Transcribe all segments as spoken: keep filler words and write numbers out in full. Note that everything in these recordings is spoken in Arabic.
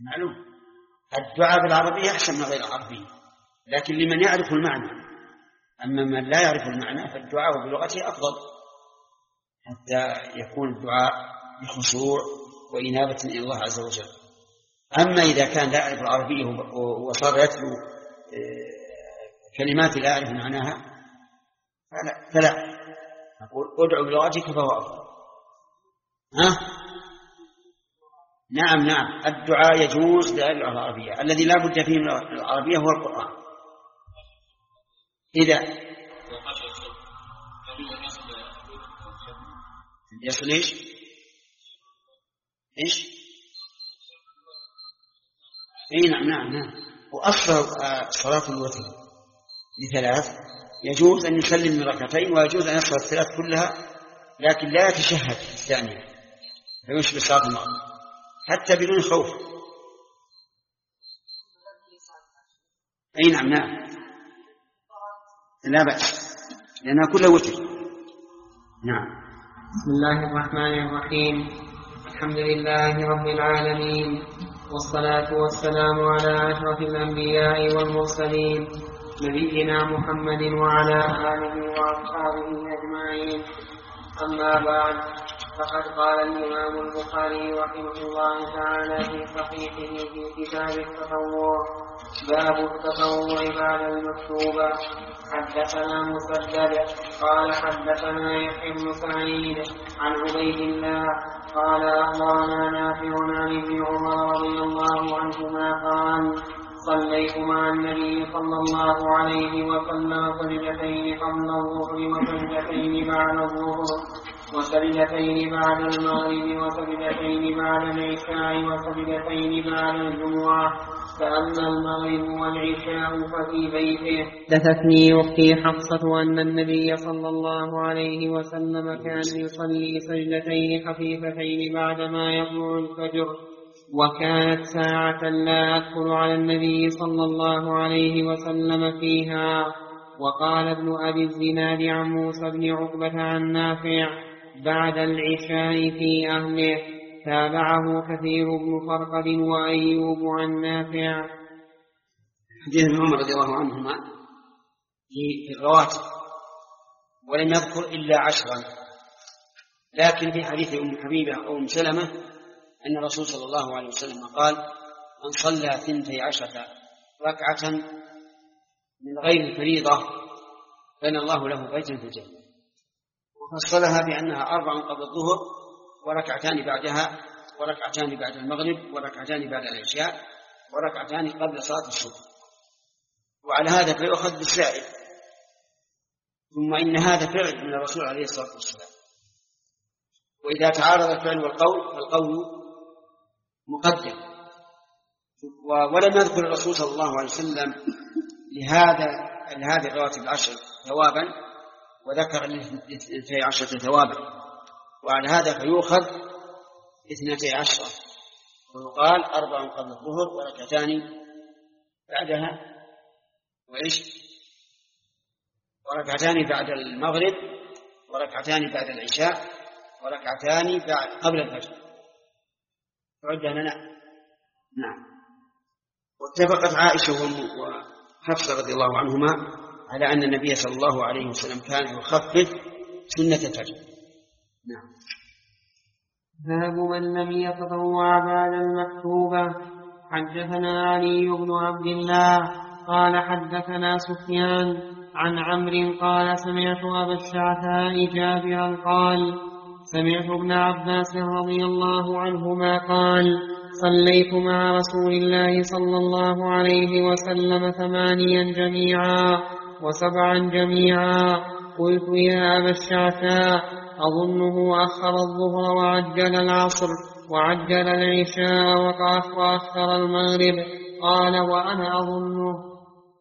معلوم. الدعاء بالعربية أحسن من غير العربية، لكن لمن يعرف المعنى. أما من لا يعرف المعنى فالدعاء بلغته أفضل، حتى يكون الدعاء بخشوع وإنابة إلى الله عز وجل. أما إذا كان لا يعرف العربية وصار يتلو كلمات لا يعرف معناها فلا, فلا. نقول ادعو بلغتك فهو أفضل. ها؟ نعم نعم، الدعاء يجوز بغير العربية. الذي لا بد فيه من العربية هو القرآن. إذا يصل إيش إيش إيه نعم نعم نعم. وأصل صلاة الوتر لثلاث يجوز أن يسلم من ركعتين، ويجوز أن يصل الثلاث كلها، لكن لا يتشهد في الثانية فيشبه صلاة المغرب حتى بدون خوف. أي نعم نعم لا بأس لأنها كلها وتر. نعم. بسم الله الرحمن الرحيم. الحمد لله رب العالمين، والصلاة والسلام على أشرف الأنبياء والمرسلين نبينا محمد وعلى آله وأصحابه أجمعين. أما بعد، فقد قال الإمام البخاري رحمه الله تعالى في صحيحه في كتاب التطوع: باب التطوع بعد المكتوبة. حدثنا مسدد قال حدثنا يحيى بن سعيد عن عبيد الله قال أخبرنا نافع عن ابن عمر رضي الله عنهما قال: صليت مع النبي صلى الله عليه وسلم سجدتين قبل الظهر وسجدتين بعد الظهر وسجدتين بعد المغرب وسجدتين بعد العشاء وسجدتين بعد الجمعة، فأما المغرب والعشاء ففي بيته. حدثتني أختي حفصة أن النبي صلى الله عليه وسلم كان يصلي سجدتين خفيفتين بعدما يطلع الفجر، وكانت ساعة لا أدخل على النبي صلى الله عليه وسلم فيها. وقال ابن أبي الزناد عن موسى بن عقبة عن نافع بعد العشاء في أهله. تابعه كثير بن فرقد وأيوب عن نافع. حديث ابن عمر رضي الله عنهما في الرواتب ولم يذكر إلا عشرا، لكن في حديث أم حبيبة أو أم سلمة أن الرسول صلى الله عليه وسلم قال: من صلى ثنتي عشرة ركعة من غير الفريضة بنى الله له بيتا في الجنة. وفصلها بأنها أربع قبل الظهر وركعتان بعدها وركعتان بعد المغرب وركعتان بعد العشاء وركعتان قبل صلاة الصبح. وعلى هذا فيؤخذ بالسائل. ثم إن هذا فعل من الرسول عليه الصلاة والسلام، وإذا تعارض الفعل والقول فالقول مقدم. ولم يذكر الرسول صلى الله عليه وسلم لهذا لهذه الرواتب العشر ثوابا، وذكر اثنتي عشرة ثوابا، وعلى هذا فيؤخذ اثنتي عشرة، ويقال أربع قبل الظهر وركعتان بعدها وإيش وركعتان بعد المغرب وركعتان بعد العشاء وركعتان بعد قبل الفجر. فعد لنا. نعم. واتفقت عائشة وحفصة رضي الله عنهما على أن النبي صلى الله عليه وسلم كان يخفف سنة الفجر. نعم. باب من لم يتطوع بعد المكتوبة. حدثنا علي بن عبد الله قال حدثنا سفيان عن عمرو قال سمعت أبا الشعثاء جابرا قال سمعت ابن عباس رضي الله عنهما قال: صليت مع رسول الله صلى الله عليه وسلم ثمانيا جميعا وسبعا جميعا. قلت: يا أبا الشعثاء، أظنه أخر الظهر وعجل العصر وعجل العشاء وأخر المغرب. قال: وأنا أظنه.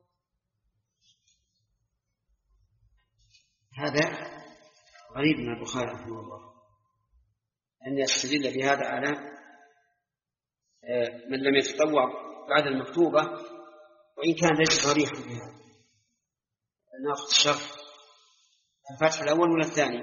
هذا غريب من البخاري رحمه الله أن يستدل بهذا على من لم يتطوع بعد المكتوبة، وإن كان ليس صريحا بهذا. ناخذ الشرح. الفتح الأول ولا الثاني؟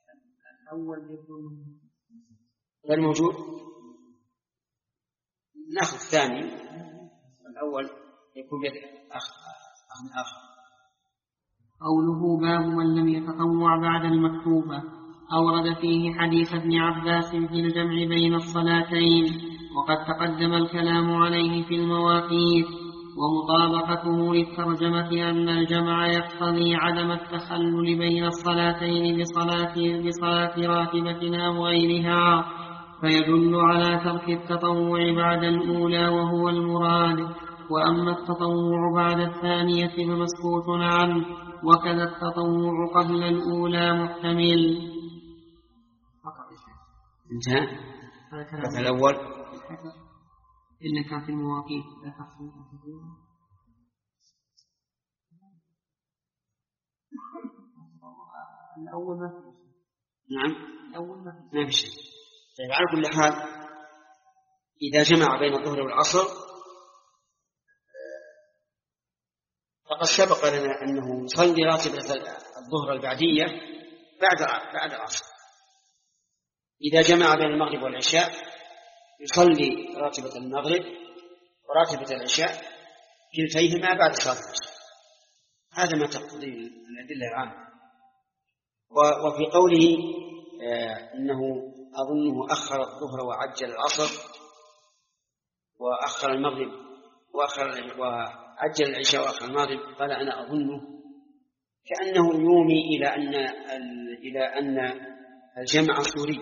الأول غير موجود. ناخذ الثاني، الأول يكون بيد أخ آخر. قوله باب من لم يتطوع بعد المكتوبة، أورد فيه حديث ابن عباس في الجمع بين الصلاتين، وقد تقدم الكلام عليه في المواقيت، ومطابقته للترجمة أن الجمع يقتضي عدم التخلل بين الصلاتين بصلاة, بصلاة راتبة أو غيرها، فيدل على ترك التطوع بعد الأولى وهو المراد. وأما التطوع بعد الثانية فمسكوت عنه، وكذا التطوع قبل الأولى محتمل. انتهى هذا الأول إلا كان في المواقيت لا تحصل. الأول ما في. نعم الأول ما في. ما في شيء. طيب على كل حال إذا جمع بين الظهر والعصر فقد سبق لنا أنه يصلي راتبة الظهر البعدية بعد بعد العصر. إذا جمع بين المغرب والعشاء يصلي راتبة المغرب وراتبة العشاء كلتيهما بعد صلاة العشاء. هذا ما تقتضي الأدلة العامة. وفي قوله آه إنه أظنه أخر الظهر وعجل العصر وأخر المغرب وأخر وعجل العشاء وأخر المغرب، قال أنا أظنه كأنه يومي إلى أن إلى أن الجمع صوري،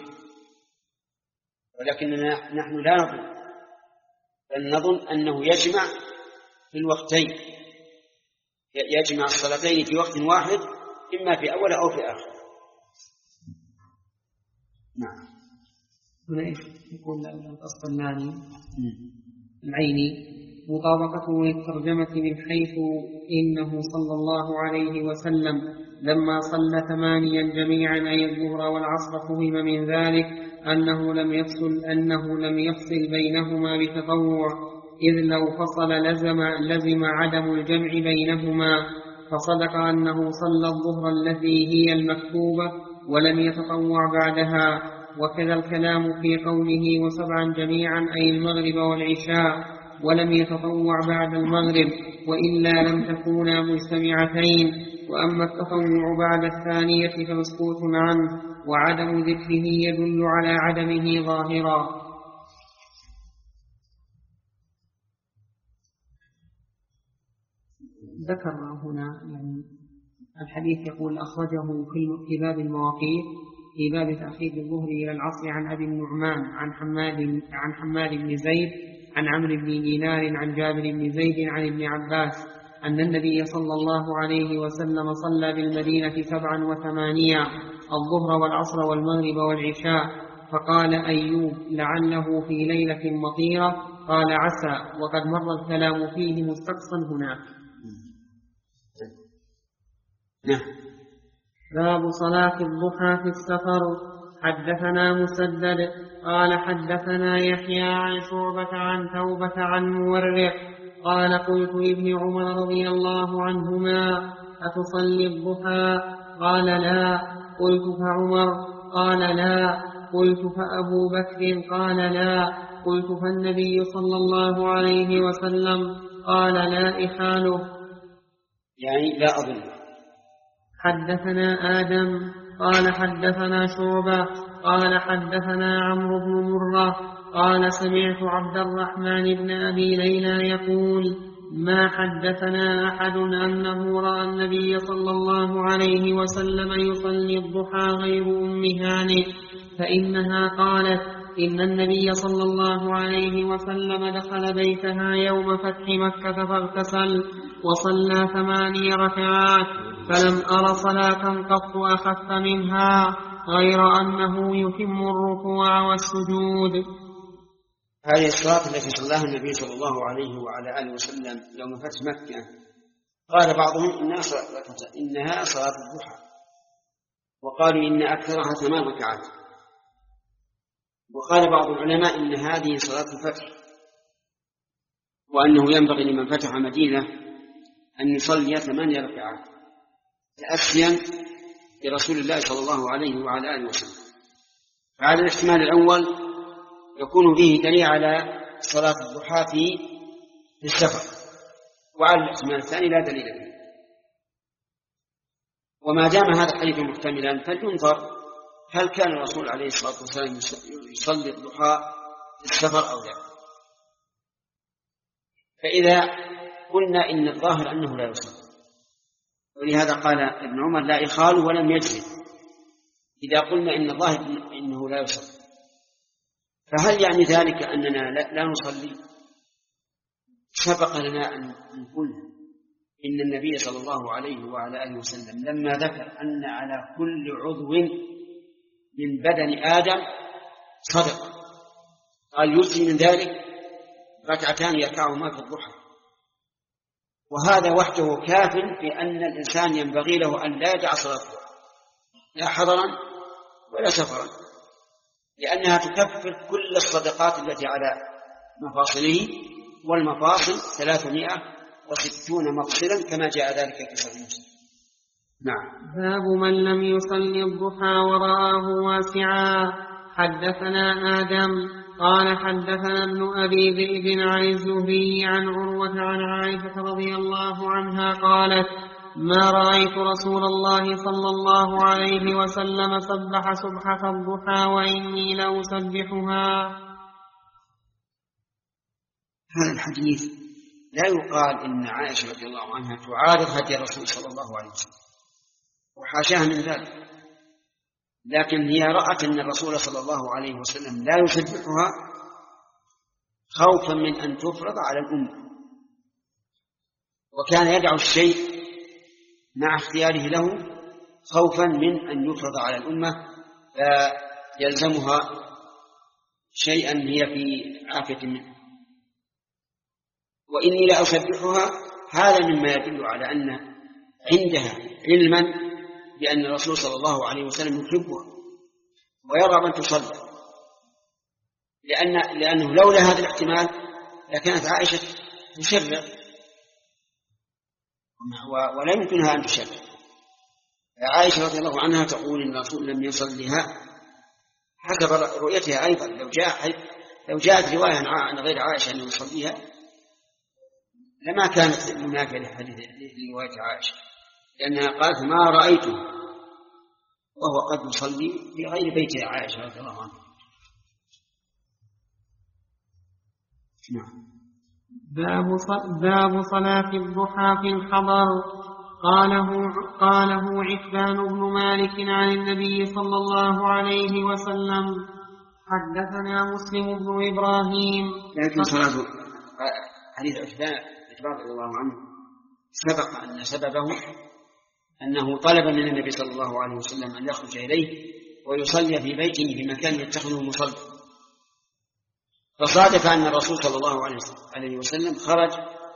ولكننا نحن لا نظن، بل نظن أنه يجمع في الوقتين، يجمع الصلاتين في وقت واحد، إما في أول أو في آخر. نعم. هنا يقول الأصل الثاني العيني مطابقته للترجمة من حيث إنه صلى الله عليه وسلم لما صلى ثمانيا جميعا أي الظهر والعصر فهم من ذلك أنه لم يفصل أنه لم يفصل بينهما بتطوع، إذ لو فصل لزم لزم عدم الجمع بينهما، فصدق أنه صلى الظهر التي هي المكتوبة ولم يتطوع بعدها. وكذا الكلام في قوله وسبعا جميعا أي المغرب والعشاء ولم يتطوع بعد المغرب، وإلا لم تكونا مجتمعتين. وأما التطوع بعد الثانية فمسكوت عنه، وعدم ذكره يدل على عدمه ظاهرا. ذكر هنا يعني الحديث يقول أخرجه في باب المواقيت في باب تأخير الظهر إلى العصر عن أبي النعمان عن حماد عن حماد بن زيد عن عمرو بن دينار عن جابر بن زيد عن ابن عباس أن النبي صلى الله عليه وسلم صلى بالمدينة سبعا وثمانية الظهر والعصر والمغرب والعشاء، فقال أيوب لعله في ليلة مطيرة، قال عسى، وقد مر الكلام فيه مستقصا هناك. باب صلاة الضحى في السفر. حدثنا مسدد قال حدثنا يحيى عن شعبة عن توبة عن مورع قال قلت لابن عمر رضي الله عنهما أتصلي الضحى؟ قال لا. قلت فعمر؟ قال لا. قلت فأبو بكر؟ قال لا. قلت فالنبي صلى الله عليه وسلم؟ قال لا إحاله، يعني لا أظن. حدثنا آدم قال حدثنا شعبة قال حدثنا عمرو بن مرة قال سمعت عبد الرحمن بن أبي ليلى يقول ما حدثنا أحد أنه رأى النبي صلى الله عليه وسلم يصلي الضحى غير أم هانئ، فإنها قالت إن النبي صلى الله عليه وسلم دخل بيتها يوم فتح مكة فاغتسل وصلى ثماني ركعات، فلم أر صلاة قط أخف منها غير أنه يتم الركوع والسجود. هذه الصلاة التي صلاها النبي صلى الله عليه وعلى آله وسلم يوم فتح مكة قال بعضهم إنها صلاة, إنها صلاة الضحى، وقالوا إن أكثرها ثمان ركعات، وقال بعض العلماء إن هذه صلاة الفتح، وأنه ينبغي لمن فتح مدينة أن يصلي ثمانية ركعات تأسيا برسول الله صلى الله عليه وعلى آله وسلم. فعلى الاحتمال الأول يكون فيه دليل على صلاة الضحى في السفر، وعلى الاحتمال الثاني لا دليل فيه. وما دام هذا الحديث محتملا فلينظر هل كان الرسول عليه الصلاة والسلام يصلي الضحى في السفر أو لا. فإذا قلنا إن الظاهر أنه لا يصلي، ولهذا قال ابن عمر لا يخال ولم يجزم. إذا قلنا إن الظاهر إنه لا يصلي، فهل يعني ذلك أننا لا نصلي؟ سبق لنا أن نقول إن النبي صلى الله عليه وعلى آله وسلم لما ذكر أن على كل عضو من بدن آدم صدقة قال يجزي من ذلك ركعتان يركعهما في الضحى، وهذا وحده كاف بأن الإنسان ينبغي له أن لا يدع صلاة الضحى لا حضرا ولا سفرا، لأنها تكفر كل الصدقات التي على مفاصله، والمفاصل ثلاثمائة وستون مفصلا كما جاء ذلك في صحيح مسلم. نعم. باب من لم يصلي الضحى ورآه واسعا. حدثنا آدم قال حدثنا ابن أبي ذئب عن الزهري عن عروة عن عائشة رضي الله عنها قالت ما رأيت رسول الله صلى الله عليه وسلم سبح سبحة الضحى وإني لأسبحها. هذا الحديث لا يقال إن عائشة رضي الله عنها تعارض هدي الرسول صلى الله عليه وسلم، وحاشاها من ذلك، لكن هي رأت أن الرسول صلى الله عليه وسلم لا يسبحها خوفا من أن تفرض على الأمة، وكان يدع الشيء مع اختياره له خوفا من أن يفرض على الأمة فيلزمها شيئا هي في عافية منه. وإني لأسبحها هذا مما يدل على أن عندها علما بأن الرسول صلى الله عليه وسلم يحبها ويرغب أن تصلي، لأن لأنه لولا هذا الاحتمال لكانت عائشة تشرع ولا يمكنها أن تشرع. عائشة رضي الله عنها تقول إن الرسول لم يصليها حسب رؤيتها أيضا. لو جاء لو جاءت رواية عن غير عائشة أن يصليها لما كانت منافية لحديث رواية عائشة، لأنها قالت ما رأيته وهو قد يصلي في غير بيت عائشة رضي الله عنها. نعم. باب صلاة الضحى في الحضر. قاله, قاله عتبان بن مالك عن النبي صلى الله عليه وسلم. حدثنا مسلم بن إبراهيم. لكن صلاة حديث عتبان رضي الله عنه سبق أن سببه أنه طلب من النبي صلى الله عليه وسلم أن يخرج إليه ويصلي في بيته في مكان يتخذه مصلى، فصادف أن الرسول صلى الله عليه وسلم خرج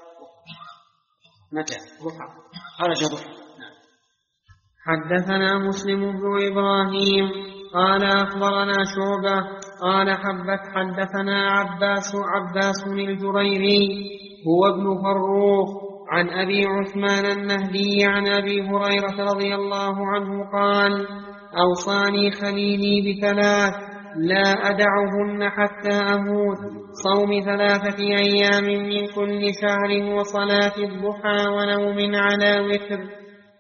متى؟ خرج ضحى. حدثنا مسلم بن إبراهيم قال أخبرنا شعبة قال حبت حدثنا عباس عباس الجريري هو ابن فروخ عن أبي عثمان النهدي عن أبي هريرة رضي الله عنه قال أوصاني خليلي بثلاث لا أدعهن حتى أموت: صوم ثلاثة أيام من كل شهر، وصلاة الضحى، ونوم على وتر.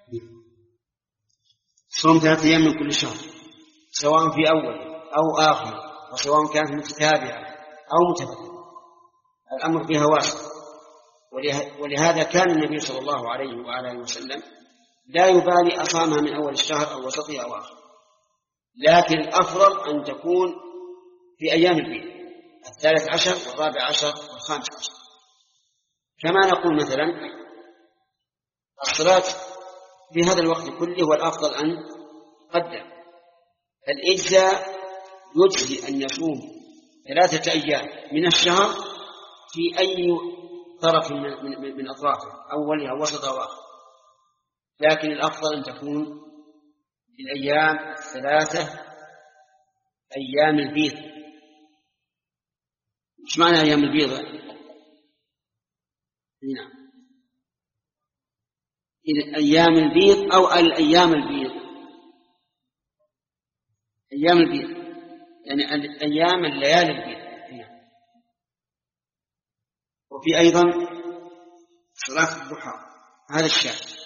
صوم ثلاثة أيام من كل شهر سواء في أول أو آخر، وسواء كانت متتابعة أو متفترة، الأمر فيها واسع. ولهذا كان النبي صلى الله عليه وآله وسلم لا يبالي أصامها من أول الشهر أو وسطه أو آخر، لكن الأفضل أن تكون في أيام البيض الثالث عشر والرابع عشر والخامس عشر. كما نقول مثلا الصلاة في هذا الوقت كله والأفضل أن تقدم. الإجزاء يجزي أن يصوم ثلاثة أيام من الشهر في أي طرف من, من أطرافه، أولها وسطها وآخر، لكن الأفضل أن تكون في الأيام الثلاثة أيام البيض. إيش معنى أيام البيض؟ نعم، أيام البيض أو الأيام البيض، أيام البيض يعني أيام الليالي البيض. وفي أيضا صلاة الضحى هذا الشاهد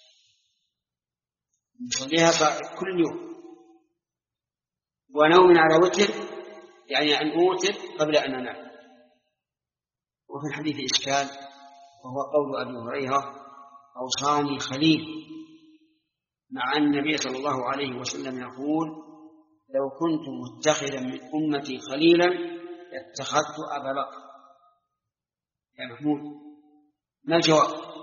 نصليها كل يوم، ونوم على وتر يعني أن أوتر قبل أن أنام. وفي الحديث إشكال، وهو قول أبي هريرة: أوصاني خليل، مع أن النبي صلى الله عليه وسلم يقول: لو كنت متخذا من أمتي خليلا لاتخذت أبا بكر. يا محمود ما الجواب؟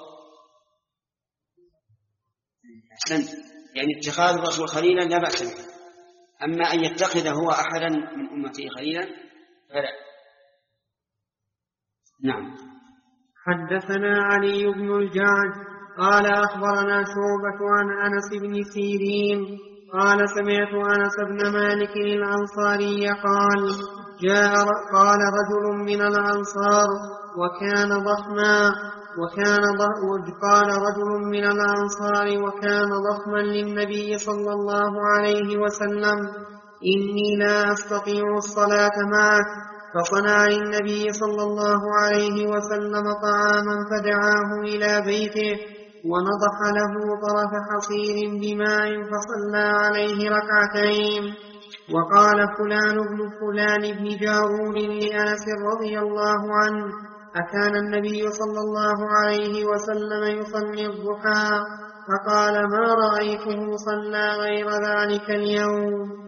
أحسنت، يعني اتخاذ الرسول خليلا لا بأس به، أما أن يتخذ هو أحدا من أمته خليلا فلا. نعم. حدثنا علي بن الجعد قال أخبرنا شعبة عن أنس بن سيرين قال سمعت أنس بن مالك الأنصاري قال: جاء قال رجل من الأنصار وكان ضخما وكان قال رجل من الأنصار وكان ضخما للنبي صلى الله عليه وسلم: إني لا أستطيع الصلاة معك. فصنع النبي صلى الله عليه وسلم طعاما فدعاه إلى بيته ونضح له طرف حصير بماء فصلى عليه ركعتين. وقال فلان بن فلان بن جارود لأنس رضي الله عنه: أكان النبي صلى الله عليه وسلم يصلي الضحى؟ فقال: ما رأيته صلى غير ذلك اليوم.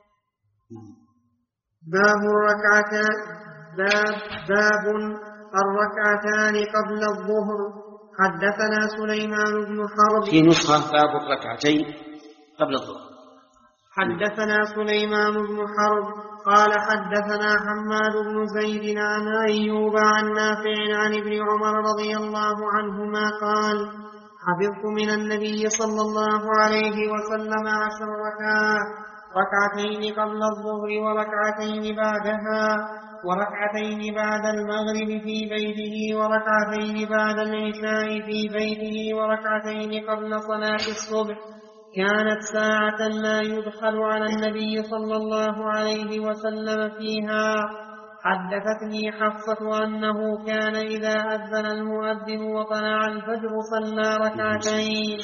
باب الركعتان باب, باب الركعتان قبل الظهر. حدثنا سليمان بن حرب في نسخة باب الركعتين قبل الظهر. حدثنا سليمان بن حرب قال حدثنا حماد بن زيد عن أيوب عن نافع عن ابن عمر رضي الله عنهما قال: حفظت من النبي صلى الله عليه وسلم عشر ركعات: ركعتين قبل الظهر وركعتين بعدها وركعتين بعد المغرب في بيته وركعتين بعد العشاء في بيته وركعتين قبل صلاة الصبح. كانت ساعة لا يدخل على النبي صلى الله عليه وسلم فيها. حدثتني حفصة أنه كان إذا أذن المؤذن وطلع الفجر صلى ركعتين.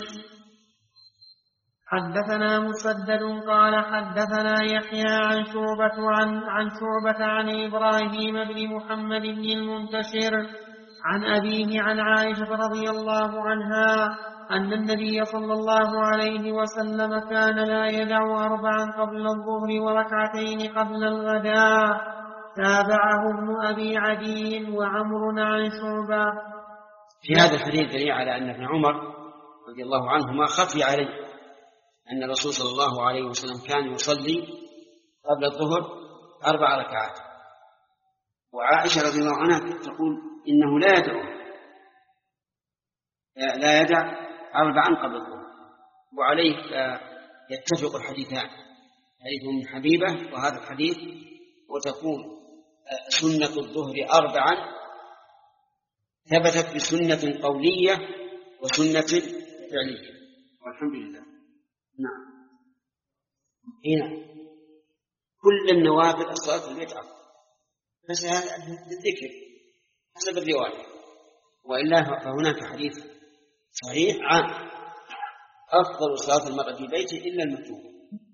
حدثنا مسدد قال حدثنا يحيى عن شعبة عن, عن شعبة عن إبراهيم بن محمد بن المنتشر عن أبيه عن عائشة رضي الله عنها أن النبي صلى الله عليه وسلم كان لا يدع أربعا قبل الظهر وركعتين قبل الغداء. تابعه ابن أبي عدي وعمر عن شعبة. في هذا الحديث دليل على أن ابن عمر رضي الله عنهما خفي عليه أن الرسول صلى الله عليه وسلم كان يصلي قبل الظهر أربع ركعات، وعائشة رضي الله عنها تقول إنه لا يدع لا يدع أربعا قبل الظهر. وعليه يتفق الحديثان، حديث من حبيبة وهذا الحديث، وتكون سنة الظهر أربعا ثبتت بسنة قولية وسنة فعلية، والحمد لله. نعم. هنا كل النوافل الصلاة البيت أفضل، بس بالذكر حسب الرواية، وإلا فهناك حديث صحيح عام: أفضل صلاة المرأة في بيته إلا المكتوبة.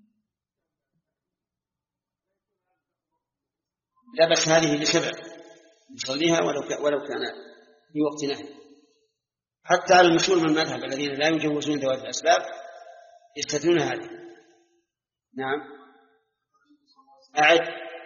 لا بس هذه لسبب نصليها ولو ولو كان في وقت نهي، حتى على المشهور من المذهب الذين لا يجوزون ذوات الأسباب يستثنون هذه. نعم. أعد.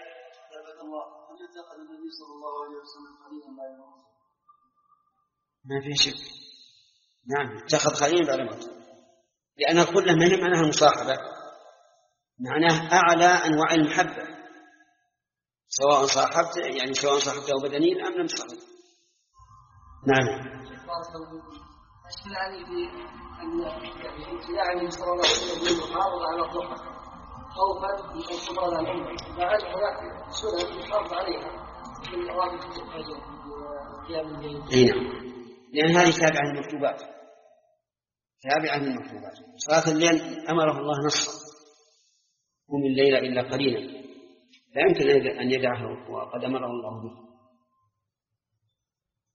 ما في شك. نعم، اتخذ خليل بعد موته، لأن كله من معناها المصاحبة، معناه أعلى أنواع المحبة، سواء صاحبت يعني سواء صاحبته بدنيا أم لم تصاحبه. نعم. أشكل علي بأن يعني صلى الله عليه وسلم يحافظ على الضحى خوفا من الصبر على الأمة، بعد هناك سنن يحافظ عليها من أوامر الفجر وقيام الليل. نعم، لأن هذه تابعة للمكتوبات، تابعة للمكتوبات. صلاة الليل أمره الله نصا: قم الليل إلا قليلا، لا يمكن أن يدعه وقد أمره الله به.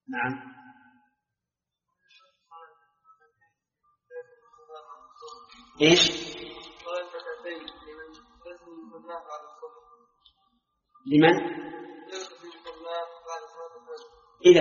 نعم. إيش؟ لمن؟ إذا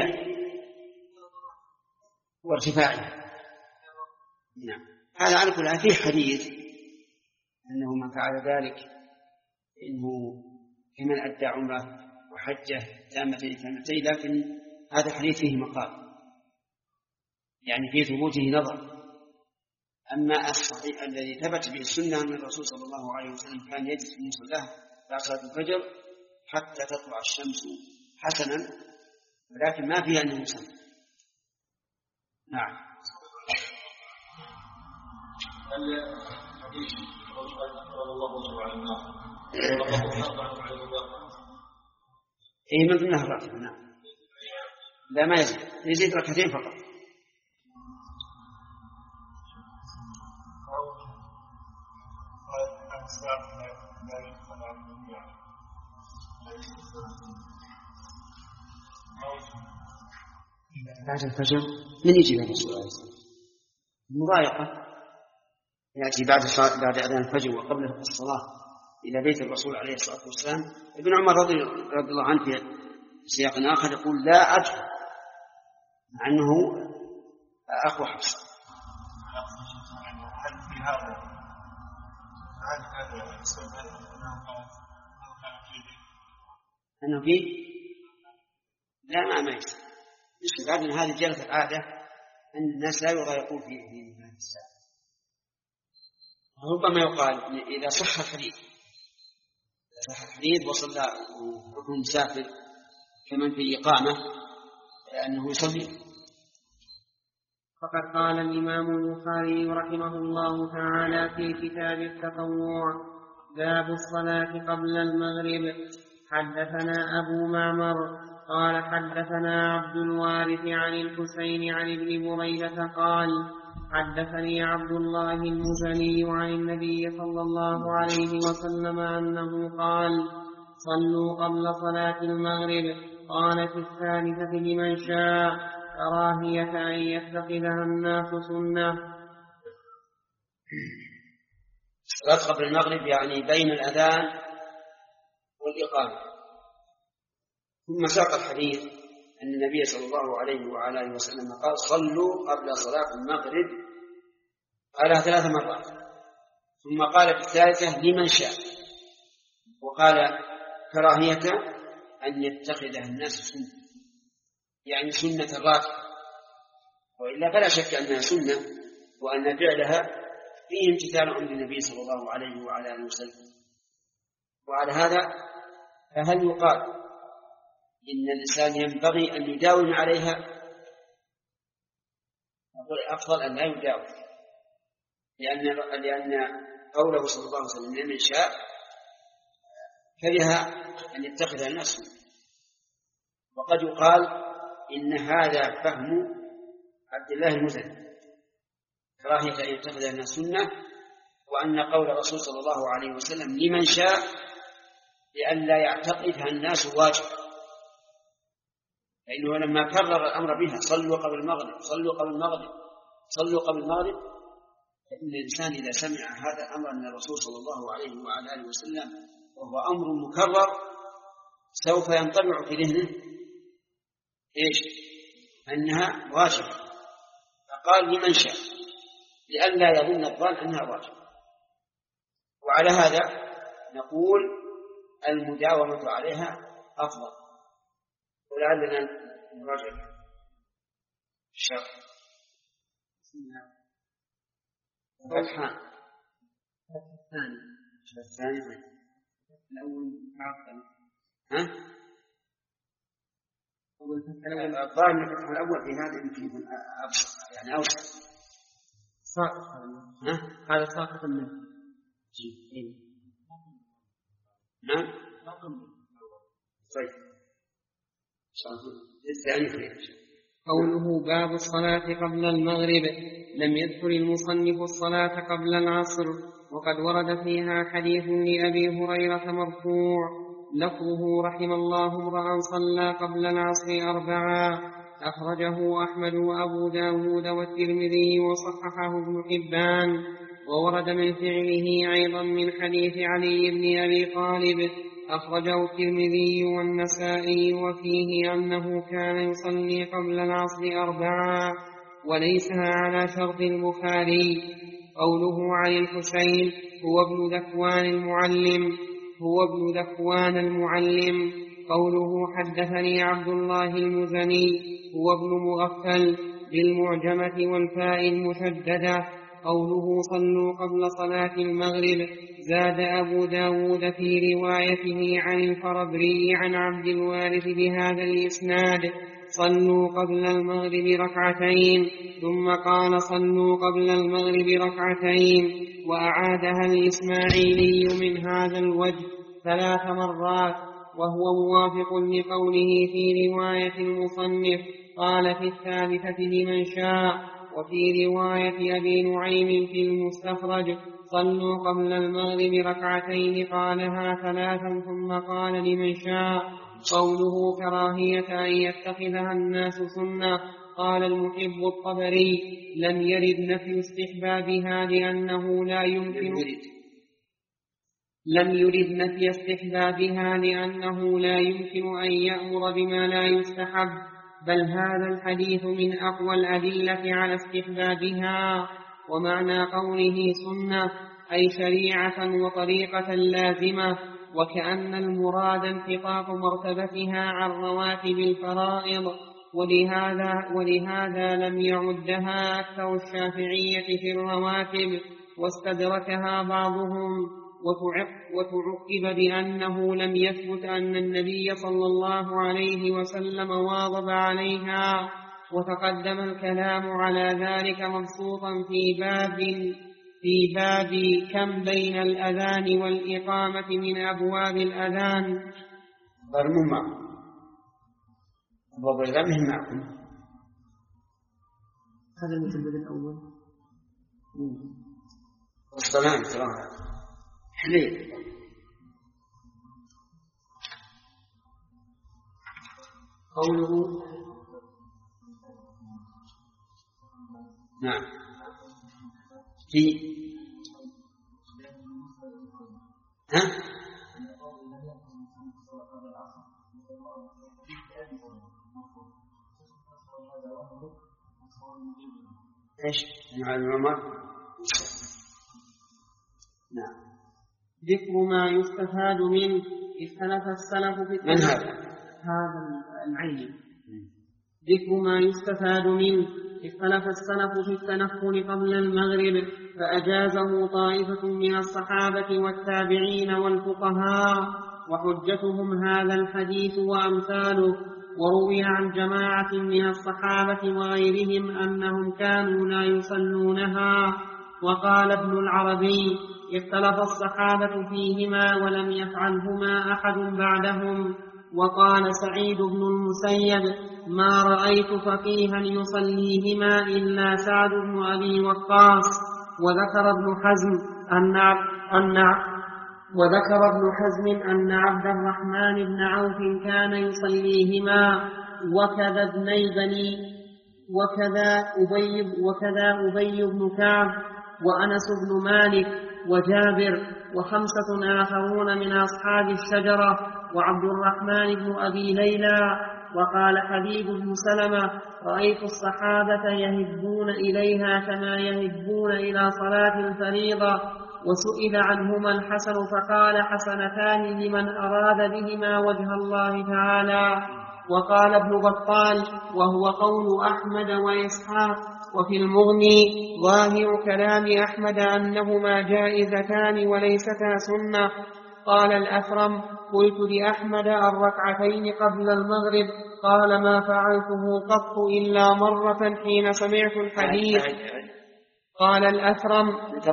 وارتفاعه. نعم. هذا على كل حال فيه حديث أنه من فعل ذلك إنه كمن أدى عمره وحجه تامتين تامتين، لكن هذا الحديث فيه مقال، يعني في ثبوته نظر. أما الصحيح الذي ثبت به السنة من الرسول صلى الله عليه وسلم كان يجلس في مصلاه بعد صلاة الفجر حتى تطلع الشمس حسنا، ولكن ما فيها أنه يصلي. نعم. إيه من ضمنها الراتب. نعم. لا ما يزيد، يزيد ركعتين فقط. بعد الفجر من يجي من الرسول عليه الصلاة والسلام؟ مضايقة، يأتي بعد بعد أذان الفجر وقبل الصلاة إلى بيت الرسول عليه الصلاة والسلام. ابن عمر رضي الله عنه في سياق آخر يقول لا أدخل، مع أنه أخو حفص. هل في هذا هل هذا سبب أنه فيه؟ لا ما ما يصير. مش بعد هذه جرت العادة أن الناس لا يضايقون في في هذه الساعة. ربما يقال إذا صح الحديث إذا صح الحديث وصلى وهو مسافر كمن في الإقامة أنه يصلي. فقد قال الإمام البخاري رحمه الله تعالى في كتاب التطوع: باب الصلاة قبل المغرب. حدثنا أبو معمر قال حدثنا عبد الوارث عن الحسين عن ابن بريدة قال حدثني عبد الله المزني عن النبي صلى الله عليه وسلم أنه قال: صلوا قبل صلاة المغرب. قال في الثالثة لمن شاء كراهية أن يتخذها الناس سنة. الصلاة قبل المغرب يعني بين الأذان والإقامة. ثم ساق الحديث أن النبي صلى الله عليه وعلى آله وسلم قال: صلوا قبل صلاة المغرب، قالها ثلاث مرات، ثم قال في الثالثة لمن شاء، وقال كراهية أن يتخذها الناس سنة، يعني سنة الراتب، وإلا فلا شك أنها سنة وأن فعلها فيه امتثال أمر النبي صلى الله عليه وعلى آله وسلم. وعلى هذا فهل يقال إن الإنسان ينبغي أن يداوم عليها؟ أفضل أن لا يداوم، لأن لأن قوله صلى الله عليه وسلم لمن شاء كره أن يتخذ الناس. وقد يقال إن هذا فهم عبد الله المزني، كراهية أن يتخذ الناس سنة، وأن قول الرسول صلى الله عليه وسلم لمن شاء لئلا يعتقدها الناس واجب، لأنه لما كرر الأمر بها صلوا قبل المغرب صلوا قبل المغرب صلوا قبل المغرب، فإن الإنسان إذا سمع هذا الأمر من الرسول صلى الله عليه وعلى آله وسلم وهو أمر مكرر سوف ينطبع في ذهنه إيش؟ أنها واجبة، فقال لمن شاء لئلا يظن الظان أنها واجبة. وعلى هذا نقول المداومة عليها أفضل. ولعلنا نراجع الشرح. فتحان الثاني الثاني الأول معقل. ها؟ الظاهر أن الفتح الأول في هذا يمكن يكون أبسط، يعني أوسع. ساقط هذا ساقط منه. نعم. طيب. قوله باب الصلاة قبل المغرب، لم يذكر المصنف الصلاة قبل العصر، وقد ورد فيها حديث لأبي هريرة مرفوع لفظه: رحم الله امرأ صلى قبل العصر أربعا، أخرجه أحمد وأبو داود والترمذي وصححه ابن حبان. وورد من فعله أيضا من حديث علي بن أبي طالب أخرجه الترمذي والنسائي وفيه أنه كان يصلي قبل العصر أربعا وليس على شرط البخاري. قوله عن الحسين هو ابن ذكوان المعلم هو ابن ذكوان المعلم قوله حدثني عبد الله المزني هو ابن مغفل بالمعجمة والفاء المشددة. قوله صلوا قبل صلاة المغرب. زاد أبو داود في روايته عن الفربري عن عبد الوارث بهذا الإسناد صلوا قبل المغرب ركعتين ثم قال صلوا قبل المغرب ركعتين. وأعادها الإسماعيلي من هذا الوجه ثلاث مرات وهو موافق لقوله في رواية المصنف قال في الثالثة لمن شاء. وفي رواية أبي نعيم في المستخرج صلوا قبل المغرب ركعتين قالها ثلاثا ثم قال لمن شاء. قوله كراهية أن يتخذها الناس سنة. قال المحب الطبري لم يرد نفي استحبابها لأنه لا يمكن لم يرد نفي استحبابها لأنه لا يمكن أن يأمر بما لا يستحب بل هذا الحديث من أقوى الأدلة على استحبابها. ومعنى قوله سنة أي شريعة وطريقة لازمة وكأن المراد انحطاط مرتبتها عن رواتب الفرائض ولهذا, ولهذا لم يعدها أكثر الشافعية في الرواتب واستدركها بعضهم. وتعقب بأنه لم يثبت أن النبي صلى الله عليه وسلم واظب عليها. وتقدم الكلام على ذلك مبسوطا في باب في باب كم بين الأذان والإقامة من أبواب الأذان. ضرب معكم أبواب الأذان هم معكم. هذا المجلد الأول والسلام تراها حليل. قوله نعم في ها ايش مع العمر. نعم. ذكر ما يستفاد منه. اختلف السلف في من هذا؟ هذا العين. ذكر ما يستفاد منه. اختلف السلف في التنفل قبل المغرب فأجازه طائفة من الصحابة والتابعين والفقهاء وحجتهم هذا الحديث وأمثاله. وروي عن جماعة من الصحابة وغيرهم أنهم كانوا لا يصلونها. وقال ابن العربي اختلف الصحابة فيهما ولم يفعلهما أحد بعدهم. وقال سعيد بن المسيب ما رأيت فقيها يصليهما إلا سعد بن أبي وقاص. وذكر ابن حزم أن أن وذكر ابن حزم أن عبد الرحمن بن عوف كان يصليهما وكذا ابني بني وكذا أبي وكذا أبي بن كعب وأنس بن مالك وجابر وخمسة آخرون من أصحاب الشجرة وعبد الرحمن بن أبي ليلى. وقال حبيب بن سلمة رأيت الصحابة يهبون إليها كما يهبون إلى صلاة الفريضة. وسئل عنهما الحسن فقال حسنتان لمن أراد بهما وجه الله تعالى. وقال ابن بطال وهو قول أحمد وإسحاق. وفي المغني ظاهر كلام أحمد أنهما جائزتان وليستا سنة. قال الأثرم قلت لأحمد الركعتين قبل المغرب قال ما فعلته قط إلا مرة حين سمعت الحديث. قال الأثرم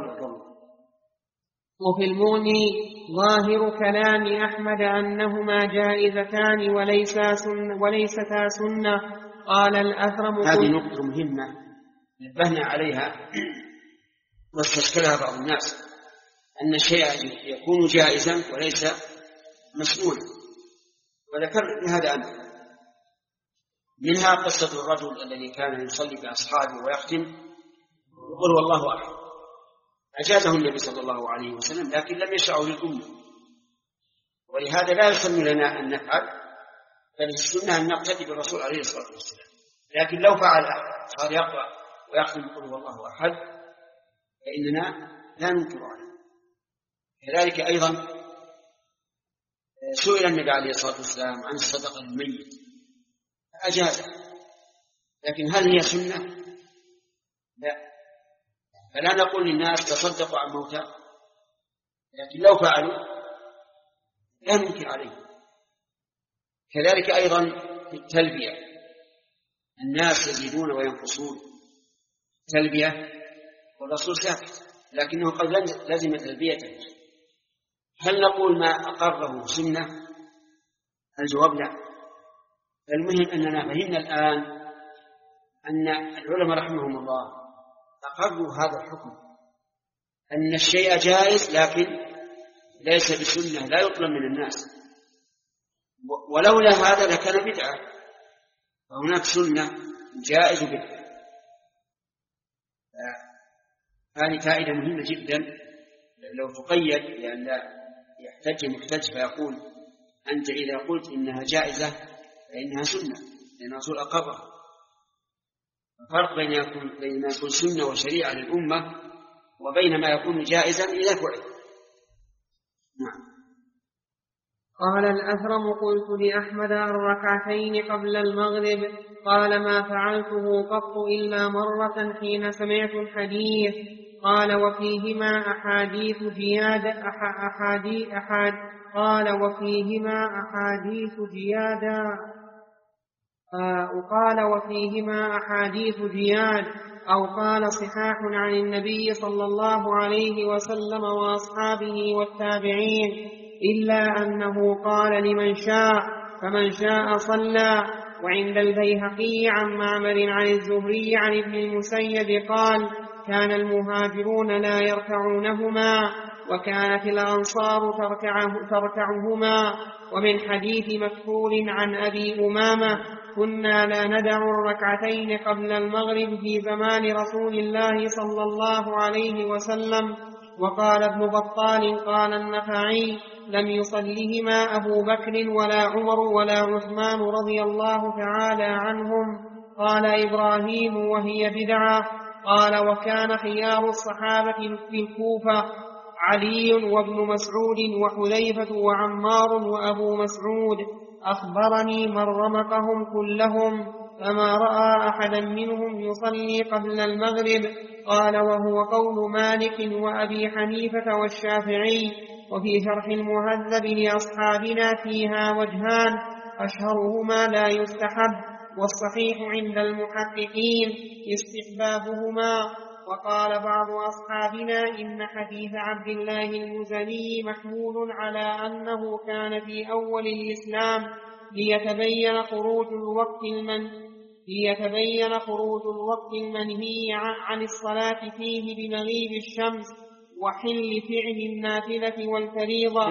وفي المغني ظاهر كلام أحمد أنهما جائزتان وليستا سنة, وليستا سنة. قال الأثرم هذه نقطة مهمة نبهنا عليها واستشكلها بعض الناس أن الشيء يكون جائزا وليس مسنونا. وذكر هذا أمر منها قصة الرجل الذي كان يصلي بأصحابه ويختم يقول والله أحد، أجازه النبي صلى الله عليه وسلم لكن لم يشرعه للأمة، ولهذا لا يسن لنا أن نفعل، بل السنة أن نقتدي بالرسول عليه الصلاة والسلام. لكن لو فعل أحد صار يقرأ ويختم يقول والله أحد فإننا لا ننكر عليه. كذلك أيضا سئل النبي عليه الصلاة والسلام عن الصدقة للميت فأجازه، لكن هل هي سنة؟ لا. فلا نقول للناس تصدقوا عن موتى، لكن لو فعلوا لا ننكر عليه. كذلك أيضا في التلبية الناس يزيدون وينقصون تلبية والرسول ساكت لكنه قد لزم تلبيته، هل نقول ما أقره سنة؟ الجواب لا. المهم أننا فهمنا الآن أن العلماء رحمهم الله أقروا هذا الحكم أن الشيء جائز لكن ليس بسنة لا يطلب من الناس، ولولا هذا لكان بدعة، فهناك سنة جائز بدعة. هذه فائدة مهمة جدا لو تقيد، لأن لا يحتج محتج فيقول أنت إذا قلت إنها جائزة فإنها سنة لأن الرسول أقرها. الفرق بين يكون بين ما يكون سنة وشريعة للأمة وبين ما يكون جائزا إذا فعل. نعم. قال الأثرم قلت لأحمد الركعتين قبل المغرب قال ما فعلته قط إلا مرة حين سمعت الحديث. قال وفيهما أحاديث زيادة أحاديث أحاد قال وفيهما أحاديث زيادة وقال وفيهما أحاديث زياد أو قال صحاح عن النبي صلى الله عليه وسلم وأصحابه والتابعين، إلا أنه قال لمن شاء فمن شاء صلى. وعند البيهقي عن معمر عن الزهري عن ابن المسيب قال كان المهاجرون لا يركعونهما وكانت الأنصار تركعه تركعهما. ومن حديث مكحول عن أبي أمامة كنا لا ندع الركعتين قبل المغرب في زمان رسول الله صلى الله عليه وسلم. وقال ابن بطال قال النخعي لم يصلهما أبو بكر ولا عمر ولا عثمان رضي الله تعالى عنهم. قال إبراهيم وهي بدعة. قال وكان خيار الصحابة في الكوفة علي وابن مسعود وحذيفة وعمار وأبو مسعود. أخبرني من رمقهم كلهم فما رأى أحدا منهم يصلي قبل المغرب. قال وهو قول مالك وأبي حنيفة والشافعي. وفي شرح المهذب لأصحابنا فيها وجهان أشهرهما لا يستحب والصحيح عند المحققين استحبابهما. وقال بعض أصحابنا إن حديث عبد الله المزني محمول على أنه كان في أول الإسلام ليتبين خروج الوقت المن ليتبين خروج الوقت المنهي عن الصلاة فيه بمغيب الشمس وحل فعل النافلة والفريضة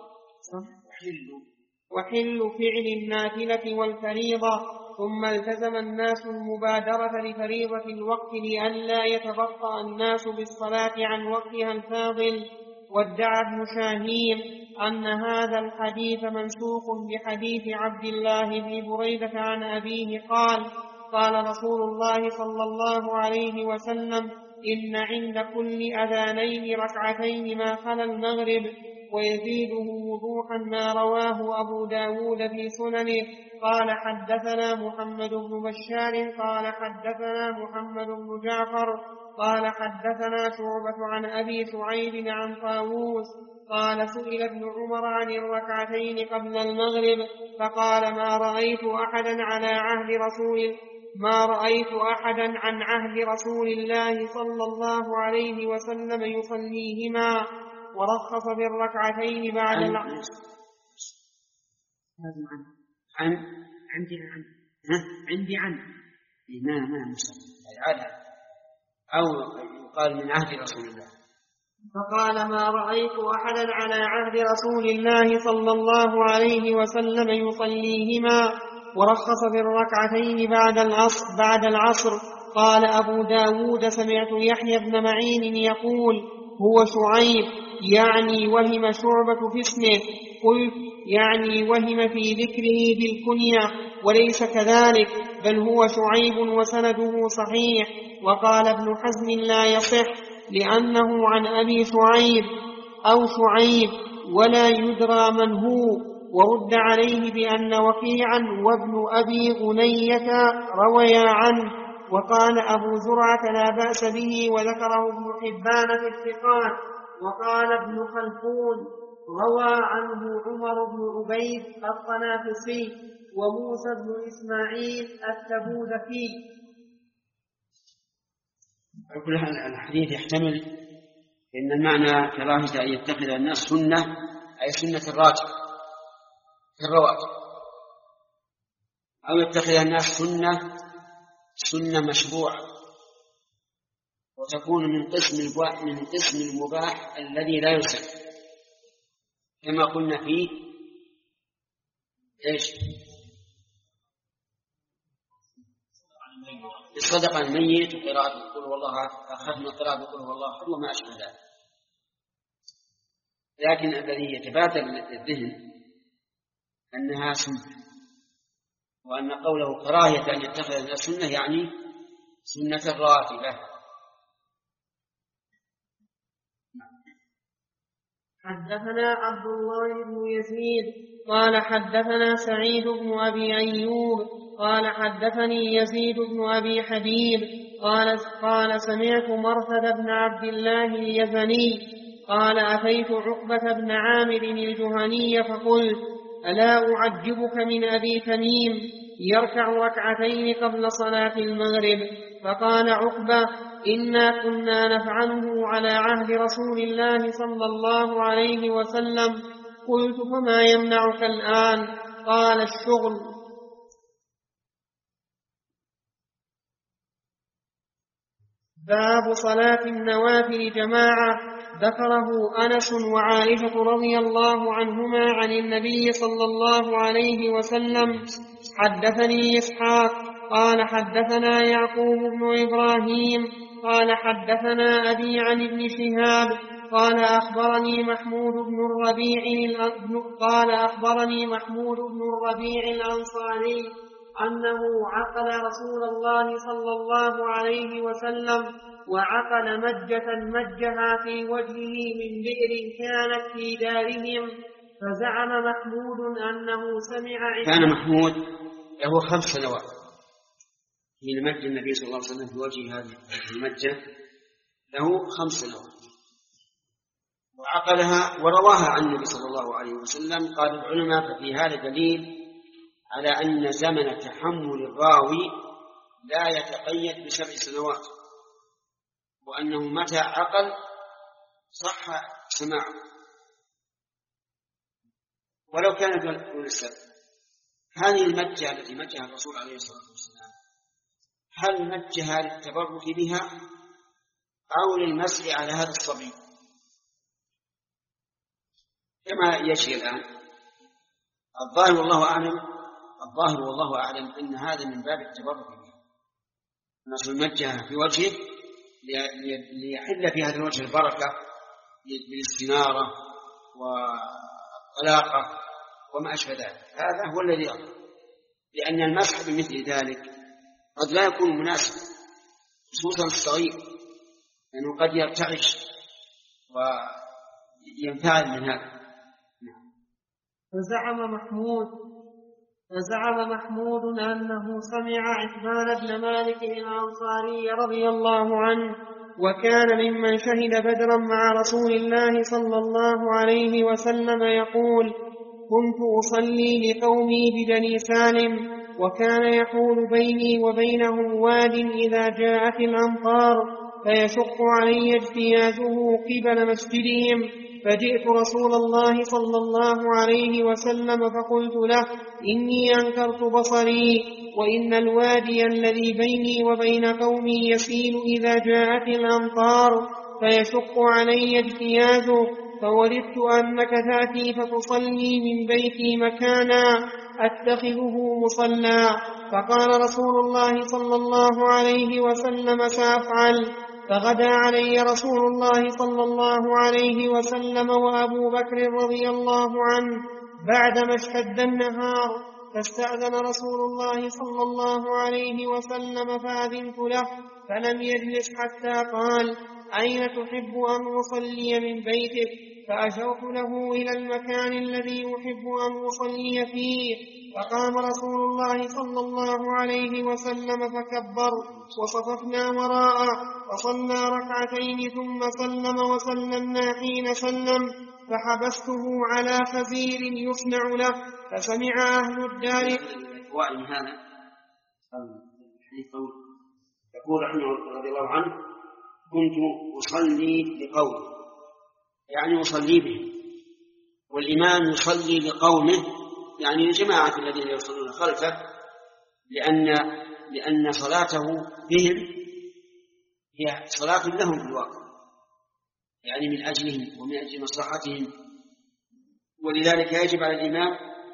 وحل فعل النافلة والفريضة. ثم التزم الناس المبادرة لفريضة الوقت لئلا يتبطأ الناس بالصلاة عن وقتها الفاضل. وادعى ابن شاهين أن هذا الحديث منسوخ بحديث عبد الله بن بريدة عن أبيه قال قال رسول الله صلى الله عليه وسلم إن عند كل أذانين ركعتين ما خلا المغرب. ويزيده وضوحا ما رواه أبو داود في سننه. قال حدثنا محمد بن بشار قال حدثنا محمد بن جعفر قال حدثنا شعبة عن أبي سعيد عن طاووس قال سئل ابن عمر عن الركعتين قبل المغرب فقال ما رأيت أحدا على عهد رسول ما رأيت أحدا عن عهد رسول الله صلى الله عليه وسلم يصليهما ورخص بالركعتين بعد العصر. عن عندي عن ها عندي عن ما ما مسلم أو يقال من عهد رسول الله. فقال ما رأيت أحدا على عهد رسول الله صلى الله عليه وسلم يصليهما ورخص في الركعتين بعد العصر, بعد العصر. قال أبو داود سمعت يحيى بن معين يقول هو شعيب يعني وهم شعبة في اسمه. قلت يعني وهم في ذكره بالكنية وليس كذلك بل هو شعيب وسنده صحيح. وقال ابن حزم لا يصح لأنه عن أبي شعيب أو شعيب ولا يدرى من هو. ورد عليه بأن وكيعا وابن أبي غنية رويا عنه. وقال أبو زرعة لا بأس به وذكره ابن حبان في الثقات. وقال ابن خلفون روى عنه عمر بن عبيد الطنافسي وموسى بن إسماعيل التبوذكي. الحديث يحتمل إن المعنى كراهة أن يتخذ الناس سنة أي سنة الراتب في الرواتب، أو يتخذ الناس سنة سنة مشروعة وتكون من قسم المباح من قسم المباح الذي لا يسن، كما قلنا فيه ايش؟ الصدقة الميت وقراءة قل والله أخذنا قراءة قل والله أحد وما أشبه ذلك. لكن الذي يتبادر للذهن أنها سنة، وأن قوله كراهية أن يتخذ الناس سنة يعني سنة الراتبة. حدثنا عبد الله بن يزيد قال حدثنا سعيد بن أبي أيوب قال حدثني يزيد بن أبي حبيب قال, قال سمعت مرثد بن عبد الله اليزني قال أتيت عقبة بن عامر الجهني فقلت ألا أعجبك من أبي تميم يركع ركعتين قبل صلاة المغرب؟ فقال عقبة إنا كنا نفعله على عهد رسول الله صلى الله عليه وسلم. قلت فما يمنعك الآن؟ قال الشغل. باب صلاة النوافل جماعة. ذكره أنس وعائشة رضي الله عنهما عن النبي صلى الله عليه وسلم. حدثني إسحاق قال حدثنا يعقوب بن إبراهيم قال حدثنا أبي عن ابن شهاب قال أخبرني محمود بن الربيع قال أخبرني محمود بن الربيع الأنصاري أنه عقل رسول الله صلى الله عليه وسلم وعقل مجة مجها في وجهه من بئر كانت في دارهم. فزعم محمود أنه سمع كان محمود له خمس سنوات حين مج النبي صلى الله عليه وسلم في وجه هذه المجة، له خمس سنوات وعقلها ورواها عن النبي صلى الله عليه وسلم. قال العلماء ففي هذا دليل على أن زمن تحمل الراوي لا يتقيد بسبع سنوات، وأنه متى عقل صح سماعه ولو كان دون السبب. هذه المجة التي مجها الرسول عليه الصلاة والسلام هل مجها للتبرك بها أو للمسح على هذا الصبي كما يجري الآن؟ الظاهر والله أعلم الظاهر والله أعلم أن هذا من باب التبرك بها، نصر مجها في وجهه ليحل في هذا الوجه البركة بالاستنارة والطلاقة وما أشبه ذلك. هذا هو الذي أظهر، لأن المسح بمثل ذلك قد لا يكون مناسبا خصوصا الصغير لأنه يعني قد يرتعش وينفعل من هذا. فزعم محمود فزعم محمود أنه سمع عثمان بن مالك الأنصاري رضي الله عنه وكان ممن شهد بدرا مع رسول الله صلى الله عليه وسلم يقول كنت أصلي لقومي ببني سالم وكان يحول بيني وبينهم واد إذا جاءت الأمطار فيشق علي اجتيازه قبل مسجدهم. فجئت رسول الله صلى الله عليه وسلم فقلت له إني أنكرت بصري وإن الوادي الذي بيني وبين قومي يسيل إذا جاءت الأمطار فيشق علي اجتيازه. فوددت أنك تأتي فتصلي من بيتي مكانا أتخذه مصلى. فقال رسول الله صلى الله عليه وسلم سأفعل. فغدا علي رسول الله صلى الله عليه وسلم وأبو بكر رضي الله عنه بعدما اشتد النهار، فاستأذن رسول الله صلى الله عليه وسلم فأذنت له، فلم يجلس حتى قال: أين تحب أن أصلي من بيتك؟ فأشرت له إلى المكان الذي أحب أن أصلي فيه. فقام رسول الله صلى الله عليه وسلم فكبر، وصففنا وراءه، فصلى ركعتين ثم سلم وسلمنا حين سلم، فحبسته على خزير يصنع له، فسمع أهل الدار. وعن هذا يقول رحمه رضي الله عنه: كنت أصلي لقومه، يعني أصلي به، والإمام يصلي لقومه يعني الجماعة الذين يصلون خلفه، لأن لأن صلاته بهم هي صلاة لهم في الواقع، يعني من أجلهم ومن أجل مصلحتهم. ولذلك يجب على الإمام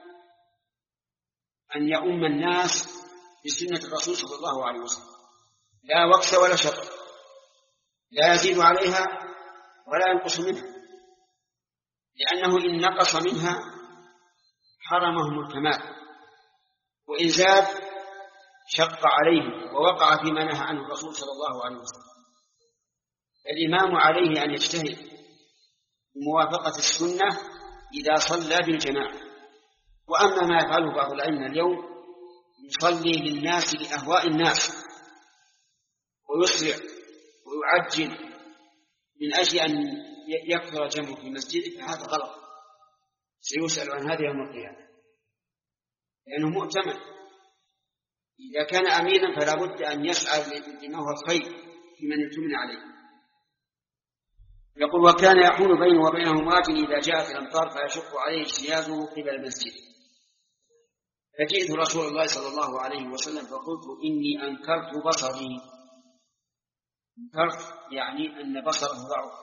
أن يؤم الناس بسنة الرسول صلى الله عليه وسلم، لا وقت ولا شطر، لا يزيد عليها ولا ينقص منها، لأنه إن نقص منها حرمهم الكمال، وإن زاد شق عليه ووقع فيما نهى عنه الرسول صلى الله عليه وسلم. الإمام عليه أن يجتهد بموافقة السنة إذا صلى بالجماعة. وأما ما يفعله بعض الأئمة اليوم، يصلي للناس لأهواء الناس ويسرع ويعجل من أجل أن يكثر جمعه في المسجد، فهذا غلط، سيسأل عن هذا يوم القيامة، لأنه مؤتمن. إذا كان أمينا فلا بد أن يسعى لما هو الخير في من يؤتمن عليه. يقول: وكان يحول بينه وبينه امرأة إذا جاءت الأمطار فيشق عليه اجتيازه قبل المسجد. فجئت رسول الله صلى الله عليه وسلم فقلت: إني أنكرت بصري. انكرت يعني أن بصره ضعف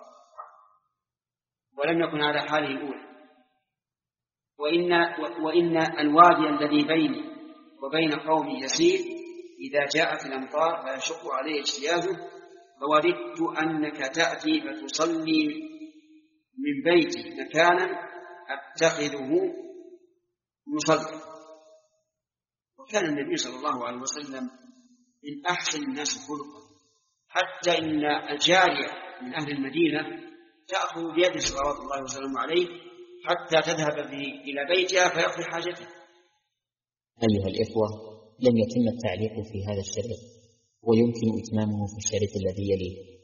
ولم يكن على حاله الأولى، وإن, وإن الوادي الذي بيني وبين قومي يسير، إذا جاءت الأمطار فيشق عليه اجتيازه، فوددت أنك تأتي فتصلي من بيتي مكانا أتخذه مصلى. وكان النبي صلى الله عليه وسلم من أحسن الناس خلقا، حتى إن الجارية من أهل المدينة تأخذ بيده صلوات الله وسلامه عليه حتى تذهب به إلى بيتها فيقضي حاجته. أيها الإخوة، لم يتم التعليق في هذا الشريط، ويمكن إتمامه في الشريط الذي يليه.